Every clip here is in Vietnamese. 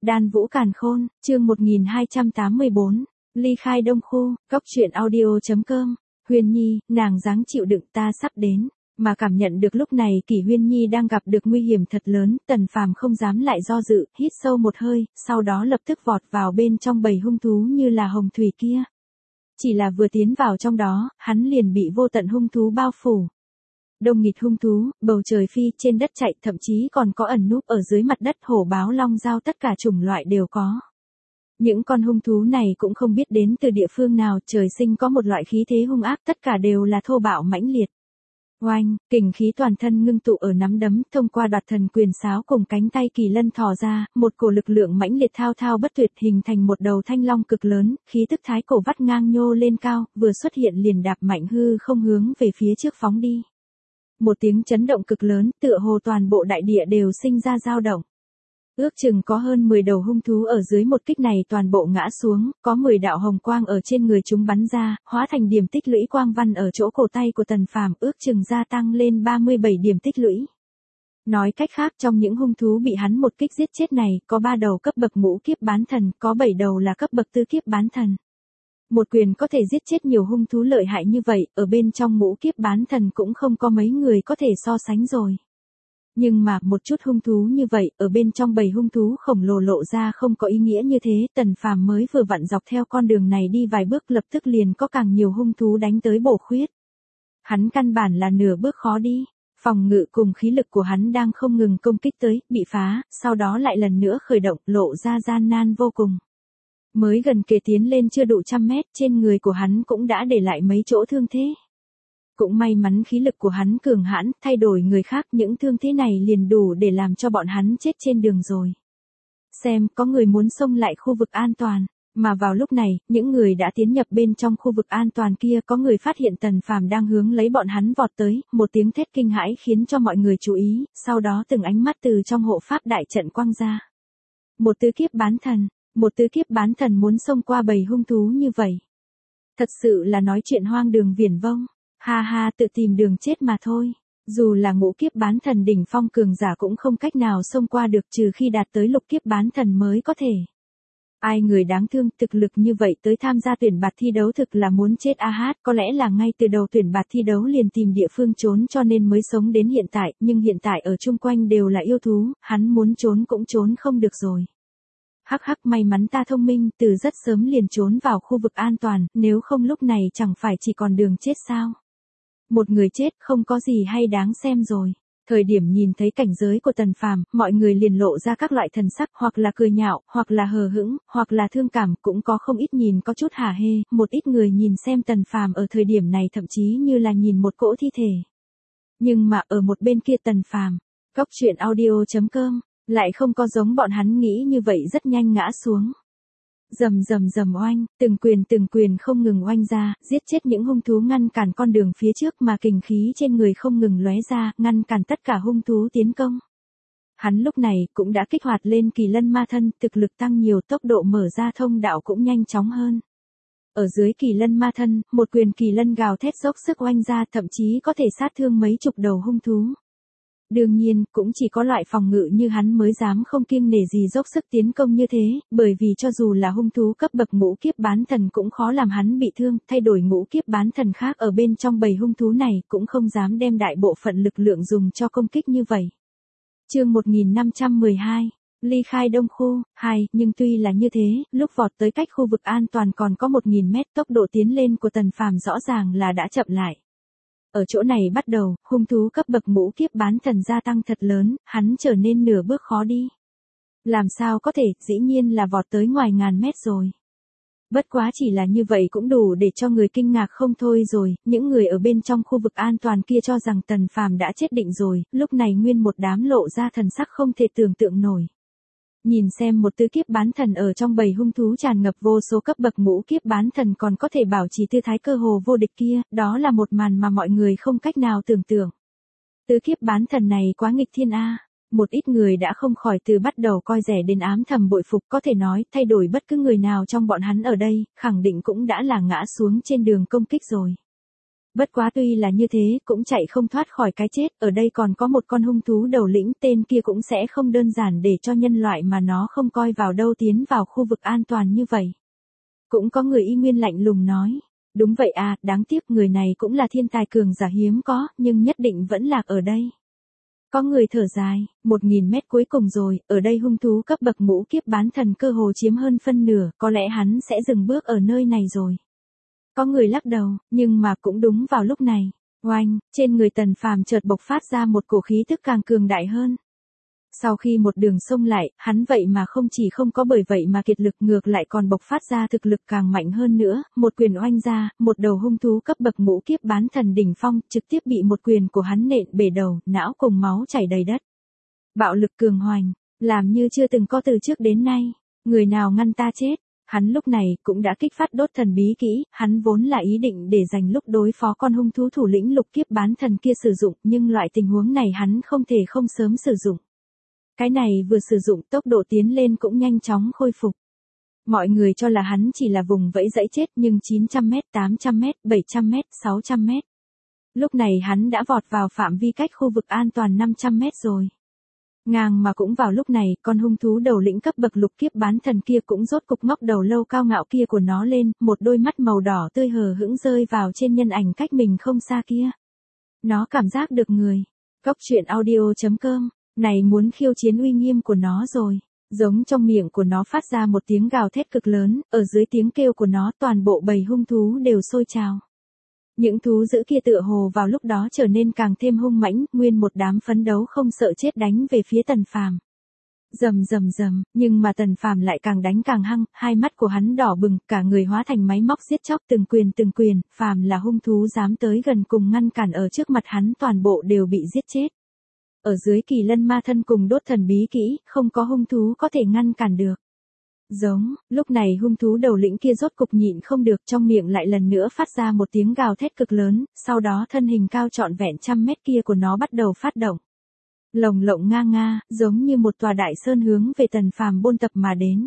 Đan Vũ Càn Khôn, chương 1284, ly khai Đông Khu, Cóc truyện audio.com, Huyên Nhi, nàng dáng chịu đựng ta sắp đến, mà cảm nhận được lúc này Kỷ Huyên Nhi đang gặp được nguy hiểm thật lớn, Tần Phàm không dám lại do dự, hít sâu một hơi, sau đó lập tức vọt vào bên trong bầy hung thú như là hồng thủy kia. Chỉ là vừa tiến vào trong đó, hắn liền bị vô tận hung thú bao phủ. Đông nghịt hung thú, bầu trời phi, trên đất chạy, thậm chí còn có ẩn núp ở dưới mặt đất, hổ báo long dao, tất cả chủng loại đều có. Những con hung thú này cũng không biết đến từ địa phương nào, trời sinh có một loại khí thế hung ác, tất cả đều là thô bạo mãnh liệt. Oanh, kình khí toàn thân ngưng tụ ở nắm đấm, thông qua đoạt thần quyền sáo cùng cánh tay kỳ lân thò ra, một cổ lực lượng mãnh liệt thao thao bất tuyệt hình thành một đầu thanh long cực lớn, khí tức thái cổ vắt ngang nhô lên cao, vừa xuất hiện liền đạp mạnh hư không hướng về phía trước phóng đi. Một tiếng chấn động cực lớn, tựa hồ toàn bộ đại địa đều sinh ra dao động. Ước chừng có hơn 10 đầu hung thú ở dưới một kích này toàn bộ ngã xuống, có 10 đạo hồng quang ở trên người chúng bắn ra, hóa thành điểm tích lũy quang văn ở chỗ cổ tay của Tần Phàm, ước chừng gia tăng lên 37 điểm tích lũy. Nói cách khác, trong những hung thú bị hắn một kích giết chết này, có 3 đầu cấp bậc ngũ kiếp bán thần, có 7 đầu là cấp bậc tứ kiếp bán thần. Một quyền có thể giết chết nhiều hung thú lợi hại như vậy, ở bên trong ngũ kiếp bán thần cũng không có mấy người có thể so sánh rồi. Nhưng mà, một chút hung thú như vậy, ở bên trong bầy hung thú khổng lồ lộ ra không có ý nghĩa như thế, Tần Phàm mới vừa vặn dọc theo con đường này đi vài bước lập tức liền có càng nhiều hung thú đánh tới bổ khuyết. Hắn căn bản là nửa bước khó đi, phòng ngự cùng khí lực của hắn đang không ngừng công kích tới, bị phá, sau đó lại lần nữa khởi động, lộ ra gian nan vô cùng. Mới gần kề tiến lên chưa đủ trăm mét, trên người của hắn cũng đã để lại mấy chỗ thương thế. Cũng may mắn khí lực của hắn cường hãn, thay đổi người khác, những thương thế này liền đủ để làm cho bọn hắn chết trên đường rồi. Xem, có người muốn xông lại khu vực an toàn, mà vào lúc này, những người đã tiến nhập bên trong khu vực an toàn kia, có người phát hiện Tần Phàm đang hướng lấy bọn hắn vọt tới, một tiếng thét kinh hãi khiến cho mọi người chú ý, sau đó từng ánh mắt từ trong hộ pháp đại trận quang ra. Một tứ kiếp bán thần. Một tứ kiếp bán thần muốn xông qua bầy hung thú như vậy. Thật sự là nói chuyện hoang đường viển vông. Ha ha, tự tìm đường chết mà thôi. Dù là ngũ kiếp bán thần đỉnh phong cường giả cũng không cách nào xông qua được, trừ khi đạt tới lục kiếp bán thần mới có thể. Ai người đáng thương, thực lực như vậy tới tham gia tuyển bạt thi đấu thực là muốn chết a hát, có lẽ là ngay từ đầu tuyển bạt thi đấu liền tìm địa phương trốn cho nên mới sống đến hiện tại, nhưng hiện tại ở chung quanh đều là yêu thú, hắn muốn trốn cũng trốn không được rồi. Hắc hắc, may mắn ta thông minh, từ rất sớm liền trốn vào khu vực an toàn, nếu không lúc này chẳng phải chỉ còn đường chết sao. Một người chết không có gì hay đáng xem rồi. Thời điểm nhìn thấy cảnh giới của Tần Phàm, mọi người liền lộ ra các loại thần sắc, hoặc là cười nhạo, hoặc là hờ hững, hoặc là thương cảm, cũng có không ít nhìn có chút hả hê, một ít người nhìn xem Tần Phàm ở thời điểm này thậm chí như là nhìn một cỗ thi thể. Nhưng mà ở một bên kia Tần Phàm, Cóc truyện audio.com, lại không có giống bọn hắn nghĩ như vậy rất nhanh ngã xuống. Rầm rầm rầm oanh, từng quyền không ngừng oanh ra, giết chết những hung thú, ngăn cản con đường phía trước, mà kình khí trên người không ngừng lóe ra, ngăn cản tất cả hung thú tiến công. Hắn lúc này cũng đã kích hoạt lên kỳ lân ma thân, thực lực tăng nhiều, tốc độ mở ra thông đạo cũng nhanh chóng hơn. Ở dưới kỳ lân ma thân, một quyền kỳ lân gào thét dốc sức oanh ra, thậm chí có thể sát thương mấy chục đầu hung thú. Đương nhiên, cũng chỉ có loại phòng ngự như hắn mới dám không kiêng nể gì dốc sức tiến công như thế, bởi vì cho dù là hung thú cấp bậc ngũ kiếp bán thần cũng khó làm hắn bị thương, thay đổi ngũ kiếp bán thần khác ở bên trong bầy hung thú này cũng không dám đem đại bộ phận lực lượng dùng cho công kích như vậy. Chương 1512, ly khai Đông Khu, 2, nhưng tuy là như thế, lúc vọt tới cách khu vực an toàn còn có 1000 mét, tốc độ tiến lên của Tần Phàm rõ ràng là đã chậm lại. Ở chỗ này bắt đầu, hung thú cấp bậc ngũ kiếp bán thần gia tăng thật lớn, hắn trở nên nửa bước khó đi. Làm sao có thể, dĩ nhiên là vọt tới ngoài ngàn mét rồi. Bất quá chỉ là như vậy cũng đủ để cho người kinh ngạc không thôi rồi, những người ở bên trong khu vực an toàn kia cho rằng Tần Phàm đã chết định rồi, lúc này nguyên một đám lộ ra thần sắc không thể tưởng tượng nổi. Nhìn xem một tứ kiếp bán thần ở trong bầy hung thú tràn ngập vô số cấp bậc ngũ kiếp bán thần còn có thể bảo trì tư thái cơ hồ vô địch kia, đó là một màn mà mọi người không cách nào tưởng tượng. Tứ kiếp bán thần này quá nghịch thiên a. Một ít người đã không khỏi từ bắt đầu coi rẻ đến ám thầm bội phục, có thể nói thay đổi bất cứ người nào trong bọn hắn ở đây, khẳng định cũng đã là ngã xuống trên đường công kích rồi. Bất quá tuy là như thế, cũng chạy không thoát khỏi cái chết, ở đây còn có một con hung thú đầu lĩnh, tên kia cũng sẽ không đơn giản để cho nhân loại mà nó không coi vào đâu tiến vào khu vực an toàn như vậy. Cũng có người y nguyên lạnh lùng nói, đúng vậy à, đáng tiếc người này cũng là thiên tài cường giả hiếm có, nhưng nhất định vẫn lạc ở đây. Có người thở dài, 1000 mét cuối cùng rồi, ở đây hung thú cấp bậc ngũ kiếp bán thần cơ hồ chiếm hơn phân nửa, có lẽ hắn sẽ dừng bước ở nơi này rồi. Có người lắc đầu, nhưng mà cũng đúng vào lúc này, oanh, trên người Tần Phàm chợt bộc phát ra một cổ khí tức càng cường đại hơn. Sau khi một đường xông lại, hắn vậy mà không chỉ không có bởi vậy mà kiệt lực, ngược lại còn bộc phát ra thực lực càng mạnh hơn nữa, một quyền oanh ra, một đầu hung thú cấp bậc ngũ kiếp bán thần đỉnh phong, trực tiếp bị một quyền của hắn nện bể đầu, não cùng máu chảy đầy đất. Bạo lực cường hoành, làm như chưa từng có từ trước đến nay, người nào ngăn ta chết. Hắn lúc này cũng đã kích phát đốt thần bí kỹ, hắn vốn là ý định để dành lúc đối phó con hung thú thủ lĩnh lục kiếp bán thần kia sử dụng, nhưng loại tình huống này hắn không thể không sớm sử dụng. Cái này vừa sử dụng tốc độ tiến lên cũng nhanh chóng khôi phục. Mọi người cho là hắn chỉ là vùng vẫy dẫy chết, nhưng 900m, 800m, 700m, 600m. Lúc này hắn đã vọt vào phạm vi cách khu vực an toàn 500m rồi. Ngang mà cũng vào lúc này, con hung thú đầu lĩnh cấp bậc lục kiếp bán thần kia cũng rốt cục ngóc đầu lâu cao ngạo kia của nó lên, một đôi mắt màu đỏ tươi hờ hững rơi vào trên nhân ảnh cách mình không xa kia. Nó cảm giác được người. Góc truyện audio.com, này muốn khiêu chiến uy nghiêm của nó rồi. Giống trong miệng của nó phát ra một tiếng gào thét cực lớn, ở dưới tiếng kêu của nó toàn bộ bầy hung thú đều sôi trào. Những thú dữ kia tựa hồ vào lúc đó trở nên càng thêm hung mãnh, nguyên một đám phấn đấu không sợ chết đánh về phía Tần Phàm. Rầm rầm rầm, nhưng mà Tần Phàm lại càng đánh càng hăng, hai mắt của hắn đỏ bừng, cả người hóa thành máy móc giết chóc từng quyền, phàm là hung thú dám tới gần cùng ngăn cản ở trước mặt hắn toàn bộ đều bị giết chết. Ở dưới Kỳ Lân Ma Thân cùng đốt thần bí kỹ, không có hung thú có thể ngăn cản được. Giống, lúc này hung thú đầu lĩnh kia rốt cục nhịn không được, trong miệng lại lần nữa phát ra một tiếng gào thét cực lớn, sau đó thân hình cao trọn vẹn 100m kia của nó bắt đầu phát động. Lồng lộng nga, giống như một tòa đại sơn hướng về Tần Phàm buôn tập mà đến.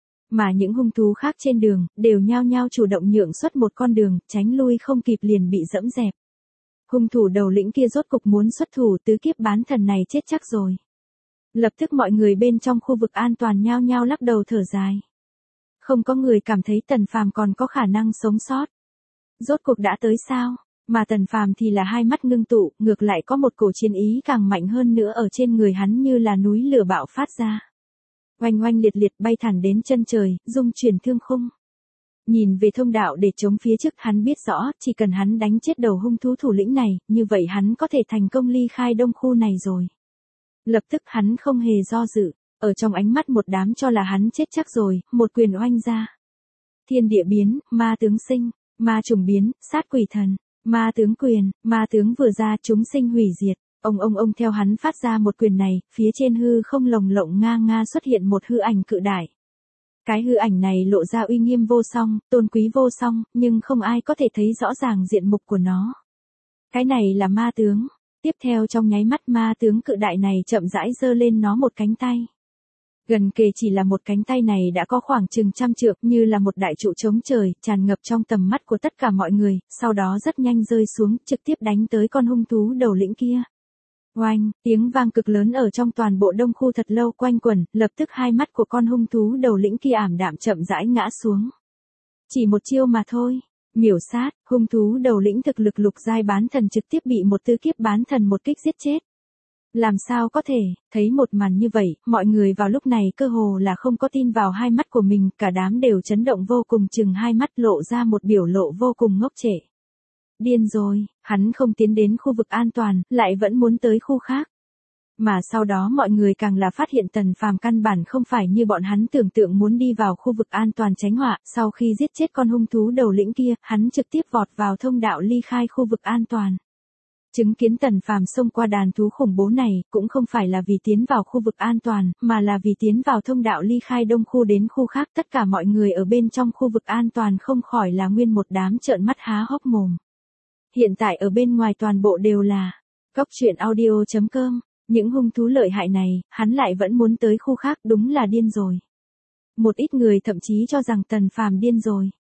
Mà những hung thú khác trên đường, đều nhao nhao chủ động nhượng xuất một con đường, tránh lui không kịp liền bị dẫm dẹp. Hung thủ đầu lĩnh kia rốt cục muốn xuất thủ, tứ kiếp bán thần này chết chắc rồi. Lập tức mọi người bên trong khu vực an toàn nhao nhao lắc đầu thở dài. Không có người cảm thấy Tần Phàm còn có khả năng sống sót. Rốt cuộc đã tới sao? Mà Tần Phàm thì là hai mắt ngưng tụ, ngược lại có một cổ chiến ý càng mạnh hơn nữa ở trên người hắn như là núi lửa bạo phát ra. Oanh oanh liệt liệt bay thẳng đến chân trời, dung chuyển thương khung. Nhìn về thông đạo để chống phía trước, hắn biết rõ, chỉ cần hắn đánh chết đầu hung thú thủ lĩnh này, như vậy hắn có thể thành công ly khai đông khu này rồi. Lập tức hắn không hề do dự, ở trong ánh mắt một đám cho là hắn chết chắc rồi, một quyền oanh ra. Thiên địa biến, ma tướng sinh, ma trùng biến, sát quỷ thần, ma tướng quyền, ma tướng vừa ra chúng sinh hủy diệt. Ông theo hắn phát ra một quyền này, phía trên hư không lồng lộng nga xuất hiện một hư ảnh cự đại. Cái hư ảnh này lộ ra uy nghiêm vô song, tôn quý vô song, nhưng không ai có thể thấy rõ ràng diện mục của nó. Cái này là ma tướng. Tiếp theo trong nháy mắt ma tướng cự đại này chậm rãi giơ lên nó một cánh tay. Gần kề chỉ là một cánh tay này đã có khoảng chừng 100 trượng, như là một đại trụ chống trời, tràn ngập trong tầm mắt của tất cả mọi người, sau đó rất nhanh rơi xuống, trực tiếp đánh tới con hung thú đầu lĩnh kia. Oanh, tiếng vang cực lớn ở trong toàn bộ đông khu thật lâu quanh quẩn, lập tức hai mắt của con hung thú đầu lĩnh kia ảm đạm chậm rãi ngã xuống. Chỉ một chiêu mà thôi. Miểu sát, hung thú đầu lĩnh thực lực lục giai bán thần trực tiếp bị một tứ kiếp bán thần một kích giết chết. Làm sao có thể, thấy một màn như vậy, mọi người vào lúc này cơ hồ là không có tin vào hai mắt của mình, cả đám đều chấn động vô cùng, chừng hai mắt lộ ra một biểu lộ vô cùng ngốc trệ. Điên rồi, hắn không tiến đến khu vực an toàn, lại vẫn muốn tới khu khác. Mà sau đó mọi người càng là phát hiện Tần Phàm căn bản không phải như bọn hắn tưởng tượng muốn đi vào khu vực an toàn tránh họa, sau khi giết chết con hung thú đầu lĩnh kia, hắn trực tiếp vọt vào thông đạo ly khai khu vực an toàn. Chứng kiến Tần Phàm xông qua đàn thú khủng bố này, cũng không phải là vì tiến vào khu vực an toàn, mà là vì tiến vào thông đạo ly khai đông khu đến khu khác, tất cả mọi người ở bên trong khu vực an toàn không khỏi là nguyên một đám trợn mắt há hốc mồm. Hiện tại ở bên ngoài toàn bộ đều là góc truyện audio.com. Những hung thú lợi hại này, hắn lại vẫn muốn tới khu khác, đúng là điên rồi. Một ít người thậm chí cho rằng Tần Phàm điên rồi.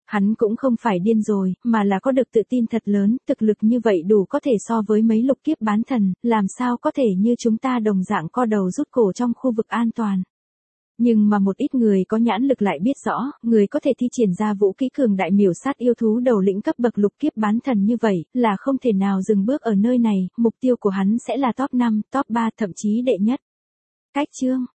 Hắn cũng không phải điên rồi, mà là có được tự tin thật lớn, thực lực như vậy đủ có thể so với mấy lục kiếp bán thần, làm sao có thể như chúng ta đồng dạng co đầu rút cổ trong khu vực an toàn. Nhưng mà một ít người có nhãn lực lại biết rõ, người có thể thi triển ra vũ khí cường đại miểu sát yêu thú đầu lĩnh cấp bậc lục kiếp bán thần như vậy, là không thể nào dừng bước ở nơi này, mục tiêu của hắn sẽ là top 5, top 3, thậm chí đệ nhất. Cách chương